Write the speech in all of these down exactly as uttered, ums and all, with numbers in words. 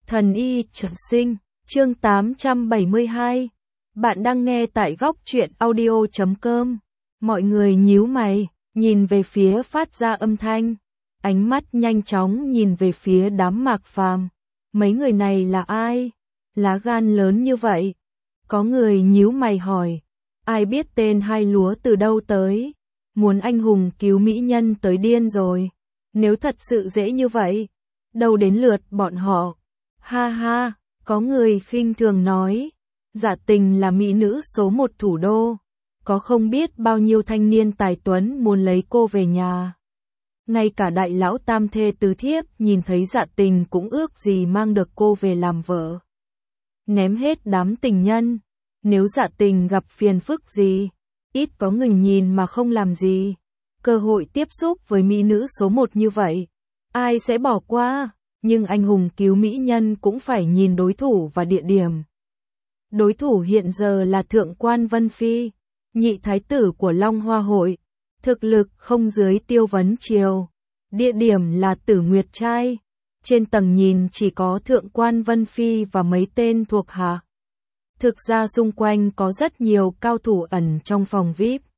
Thần y trường sinh, chương tám trăm bảy mươi hai. Bạn đang nghe tại góc truyện audio chấm com. Mọi người nhíu mày, nhìn về phía phát ra âm thanh. Ánh mắt nhanh chóng nhìn về phía đám Mạc Phàm. Mấy người này là ai? Lá gan lớn như vậy. Có người nhíu mày hỏi. Ai biết tên hai lúa từ đâu tới? Muốn anh hùng cứu mỹ nhân tới điên rồi. Nếu thật sự dễ như vậy, đâu đến lượt bọn họ. Ha ha, có người khinh thường nói, Dạ Tình là mỹ nữ số một thủ đô, có không biết bao nhiêu thanh niên tài tuấn muốn lấy cô về nhà. Ngay cả đại lão tam thê tứ thiếp nhìn thấy Dạ Tình cũng ước gì mang được cô về làm vợ. Ném hết đám tình nhân, nếu Dạ Tình gặp phiền phức gì, ít có người nhìn mà không làm gì. Cơ hội tiếp xúc với mỹ nữ số một như vậy, ai sẽ bỏ qua? Nhưng anh hùng cứu mỹ nhân cũng phải nhìn đối thủ và địa điểm. Đối thủ hiện giờ là Thượng quan Vân Phi, nhị thái tử của Long Hoa Hội, thực lực không dưới Tiêu Vấn Triều. Địa điểm là Tử Nguyệt Trai, trên tầng nhìn chỉ có Thượng quan Vân Phi và mấy tên thuộc hạ. Thực ra xung quanh có rất nhiều cao thủ ẩn trong phòng vi ai pi.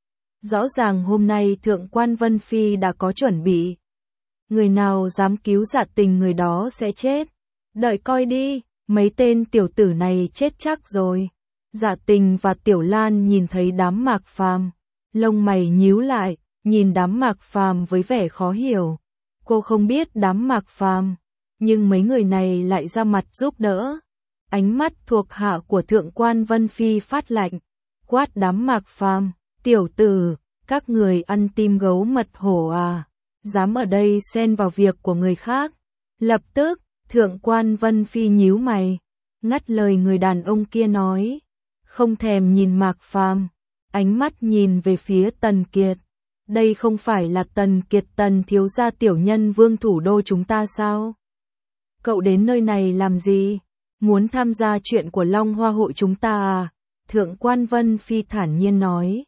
Rõ ràng hôm nay Thượng quan Vân Phi đã có chuẩn bị. Người nào dám cứu Dạ Tình người đó sẽ chết. Đợi coi đi, mấy tên tiểu tử này chết chắc rồi. Dạ Tình và Tiểu Lan nhìn thấy đám Mạc Phàm, lông mày nhíu lại, nhìn đám Mạc Phàm với vẻ khó hiểu. Cô không biết đám Mạc Phàm, nhưng mấy người này lại ra mặt giúp đỡ. Ánh mắt thuộc hạ của Thượng quan Vân Phi phát lạnh, quát đám Mạc Phàm, tiểu tử, các người ăn tim gấu mật hổ à? Dám ở đây xen vào việc của người khác. Lập tức, Thượng quan Vân Phi nhíu mày, ngắt lời người đàn ông kia nói, không thèm nhìn Mạc Phàm, ánh mắt nhìn về phía Tần Kiệt. Đây không phải là Tần Kiệt Tần thiếu gia tiểu nhân vương thủ đô chúng ta sao? Cậu đến nơi này làm gì? Muốn tham gia chuyện của Long Hoa Hội chúng ta à? Thượng quan Vân Phi thản nhiên nói.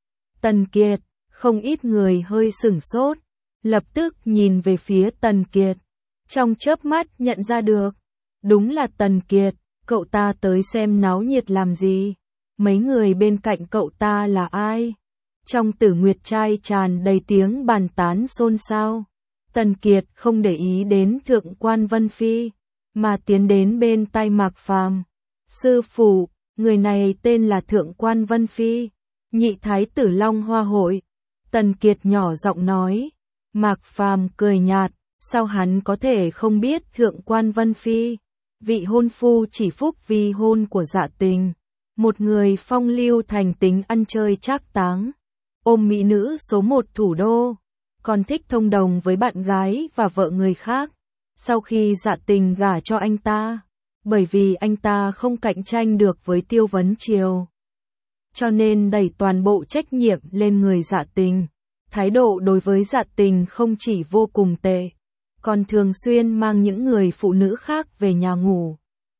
Tần Kiệt, không ít người hơi sửng sốt, lập tức nhìn về phía Tần Kiệt. Trong chớp mắt nhận ra được, đúng là Tần Kiệt, cậu ta tới xem náo nhiệt làm gì? Mấy người bên cạnh cậu ta là ai? Trong Tử Nguyệt Trai tràn đầy tiếng bàn tán xôn xao. Tần Kiệt không để ý đến Thượng quan Vân Phi, mà tiến đến bên tai Mạc Phàm. Sư phụ, người này tên là Thượng quan Vân Phi, nhị thái tử Long Hoa Hội. Tần Kiệt nhỏ giọng nói. Mạc Phàm cười nhạt, sao hắn có thể không biết Thượng quan Vân Phi, vị hôn phu chỉ phúc vi hôn của Dạ Tình, một người phong lưu thành tính ăn chơi trác táng, ôm mỹ nữ số một thủ đô, còn thích thông đồng với bạn gái và vợ người khác. Sau khi Dạ Tình gả cho anh ta, bởi vì anh ta không cạnh tranh được với Tiêu Vấn Triều, cho nên đẩy toàn bộ trách nhiệm lên người Dạ Tình. Thái độ đối với Dạ Tình không chỉ vô cùng tệ, còn thường xuyên mang những người phụ nữ khác về nhà ngủ.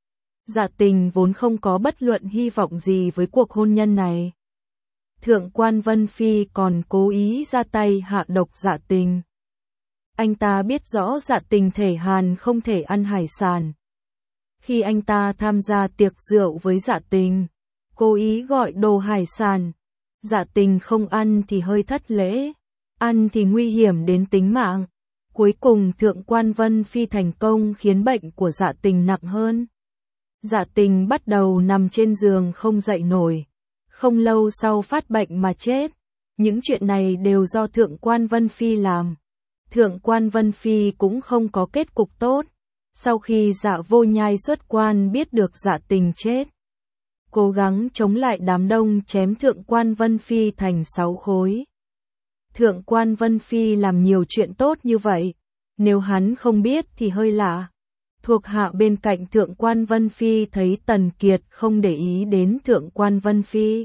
Dạ Tình vốn không có bất luận hy vọng gì với cuộc hôn nhân này. Thượng quan Vân Phi còn cố ý ra tay hạ độc Dạ Tình. Anh ta biết rõ Dạ Tình thể hàn không thể ăn hải sản. Khi anh ta tham gia tiệc rượu với Dạ Tình, cố ý gọi đồ hải sản. Dạ Tình không ăn thì hơi thất lễ, ăn thì nguy hiểm đến tính mạng. Cuối cùng Thượng quan Vân Phi thành công khiến bệnh của Dạ Tình nặng hơn. Dạ Tình bắt đầu nằm trên giường không dậy nổi, không lâu sau phát bệnh mà chết. Những chuyện này đều do Thượng quan Vân Phi làm. Thượng quan Vân Phi cũng không có kết cục tốt. Sau khi Dạ Vô Nhai xuất quan biết được Dạ Tình chết, cố gắng chống lại đám đông chém Thượng quan Vân Phi thành sáu khối. Thượng quan Vân Phi làm nhiều chuyện tốt như vậy, nếu hắn không biết thì hơi lạ. Thuộc hạ bên cạnh Thượng quan Vân Phi thấy Tần Kiệt không để ý đến Thượng quan Vân Phi,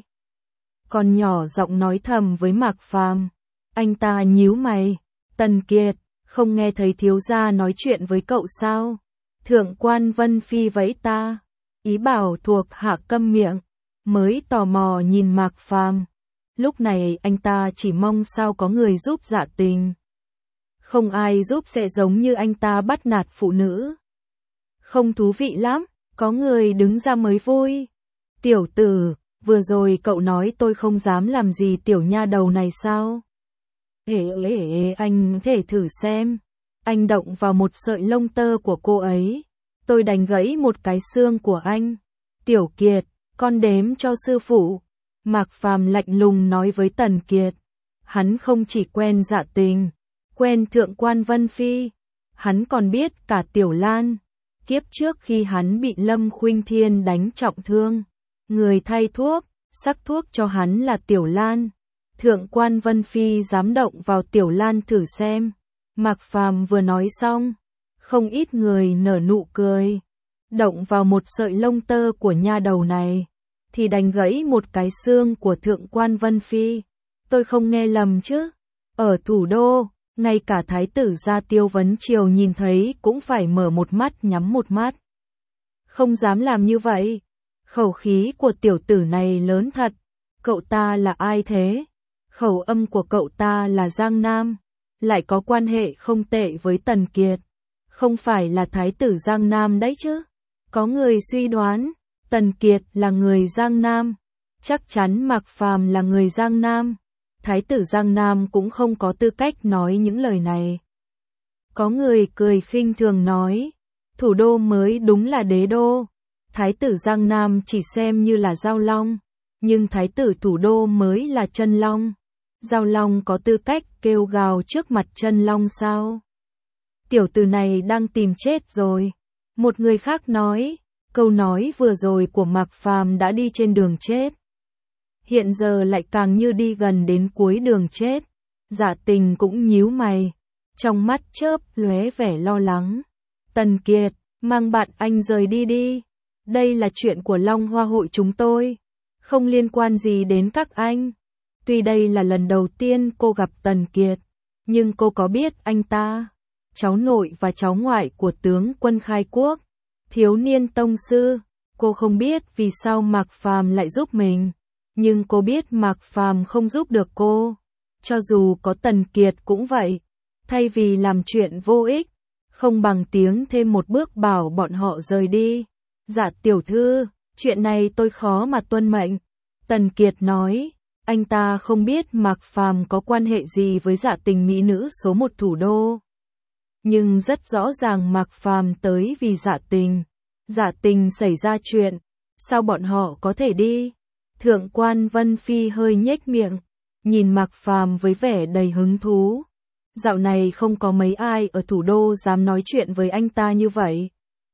còn nhỏ giọng nói thầm với Mạc Phàm. Anh ta nhíu mày, Tần Kiệt, không nghe thấy thiếu gia nói chuyện với cậu sao? Thượng quan Vân Phi vẫy ta, ý bảo thuộc hạ câm miệng, mới tò mò nhìn Mạc Phàm. Lúc này anh ta chỉ mong sao có người giúp Dạ Tình. Không ai giúp sẽ giống như anh ta bắt nạt phụ nữ. Không thú vị lắm, có người đứng ra mới vui. Tiểu tử, vừa rồi cậu nói tôi không dám làm gì tiểu nha đầu này sao? Ê ê ê, anh thể thử xem. Anh động vào một sợi lông tơ của cô ấy, tôi đánh gãy một cái xương của anh. Tiểu Kiệt, con đếm cho sư phụ. Mạc Phàm lạnh lùng nói với Tần Kiệt. Hắn không chỉ quen Dạ Tình, quen Thượng quan Vân Phi, hắn còn biết cả Tiểu Lan. Kiếp trước khi hắn bị Lâm Khuynh Thiên đánh trọng thương, người thay thuốc, sắc thuốc cho hắn là Tiểu Lan. Thượng quan Vân Phi dám động vào Tiểu Lan thử xem. Mạc Phàm vừa nói xong, không ít người nở nụ cười. Động vào một sợi lông tơ của nha đầu này, thì đánh gãy một cái xương của Thượng quan Vân Phi. Tôi không nghe lầm chứ? Ở thủ đô, ngay cả thái tử gia Tiêu Vấn Triều nhìn thấy cũng phải mở một mắt nhắm một mắt. Không dám làm như vậy. Khẩu khí của tiểu tử này lớn thật. Cậu ta là ai thế? Khẩu âm của cậu ta là Giang Nam, lại có quan hệ không tệ với Tần Kiệt. Không phải là thái tử Giang Nam đấy chứ? Có người suy đoán, Tần Kiệt là người Giang Nam. Chắc chắn Mạc Phàm là người Giang Nam. Thái tử Giang Nam cũng không có tư cách nói những lời này. Có người cười khinh thường nói, thủ đô mới đúng là đế đô. Thái tử Giang Nam chỉ xem như là Giao Long, nhưng thái tử thủ đô mới là Chân Long. Giao Long có tư cách kêu gào trước mặt Chân Long sao? Tiểu tử này đang tìm chết rồi. Một người khác nói, câu nói vừa rồi của Mạc Phàm đã đi trên đường chết. Hiện giờ lại càng như đi gần đến cuối đường chết. Dạ Tình cũng nhíu mày, trong mắt chớp lóe vẻ lo lắng. Tần Kiệt, mang bạn anh rời đi đi. Đây là chuyện của Long Hoa hội chúng tôi, không liên quan gì đến các anh. Tuy đây là lần đầu tiên cô gặp Tần Kiệt, nhưng cô có biết anh ta, cháu nội và cháu ngoại của tướng quân khai quốc, thiếu niên tông sư. Cô không biết vì sao Mạc Phàm lại giúp mình, nhưng cô biết Mạc Phàm không giúp được cô. Cho dù có Tần Kiệt cũng vậy, thay vì làm chuyện vô ích, không bằng tiếng thêm một bước bảo bọn họ rời đi. Dạ tiểu thư, chuyện này tôi khó mà tuân mệnh. Tần Kiệt nói, anh ta không biết Mạc Phàm có quan hệ gì với Dạ Tình mỹ nữ số một thủ đô. Nhưng rất rõ ràng Mạc Phàm tới vì Dạ Tình. Dạ Tình xảy ra chuyện, sao bọn họ có thể đi? Thượng quan Vân Phi hơi nhếch miệng, nhìn Mạc Phàm với vẻ đầy hứng thú. Dạo này không có mấy ai ở thủ đô dám nói chuyện với anh ta như vậy.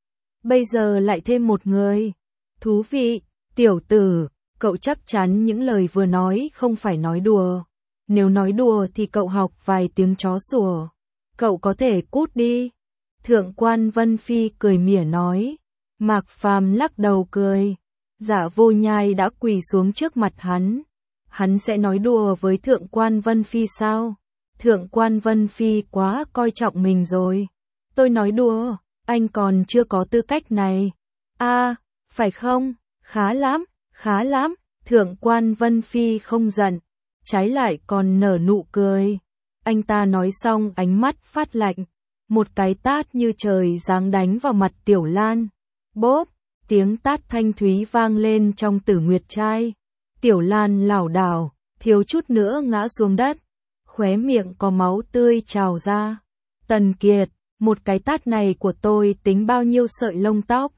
Bây giờ lại thêm một người. Thú vị, tiểu tử, cậu chắc chắn những lời vừa nói không phải nói đùa. Nếu nói đùa thì cậu học vài tiếng chó sủa. Cậu có thể cút đi. Thượng quan Vân Phi cười mỉa nói. Mạc Phàm lắc đầu cười. Dạ Vô Nhai đã quỳ xuống trước mặt hắn. Hắn sẽ nói đùa với Thượng quan Vân Phi sao? Thượng quan Vân Phi quá coi trọng mình rồi. Tôi nói đùa, anh còn chưa có tư cách này. À, phải không? Khá lắm, khá lắm. Thượng quan Vân Phi không giận, trái lại còn nở nụ cười. Anh ta nói xong ánh mắt phát lạnh, một cái tát như trời giáng đánh vào mặt Tiểu Lan. Bốp, tiếng tát thanh thúy vang lên trong Tử Nguyệt Trai. Tiểu Lan lảo đảo, thiếu chút nữa ngã xuống đất, khóe miệng có máu tươi trào ra. Tần Kiệt, một cái tát này của tôi tính bao nhiêu sợi lông tóc?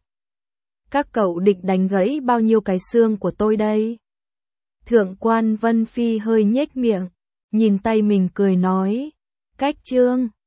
Các cậu định đánh gãy bao nhiêu cái xương của tôi đây? Thượng quan Vân Phi hơi nhếch miệng, nhìn tay mình cười nói. Cách chương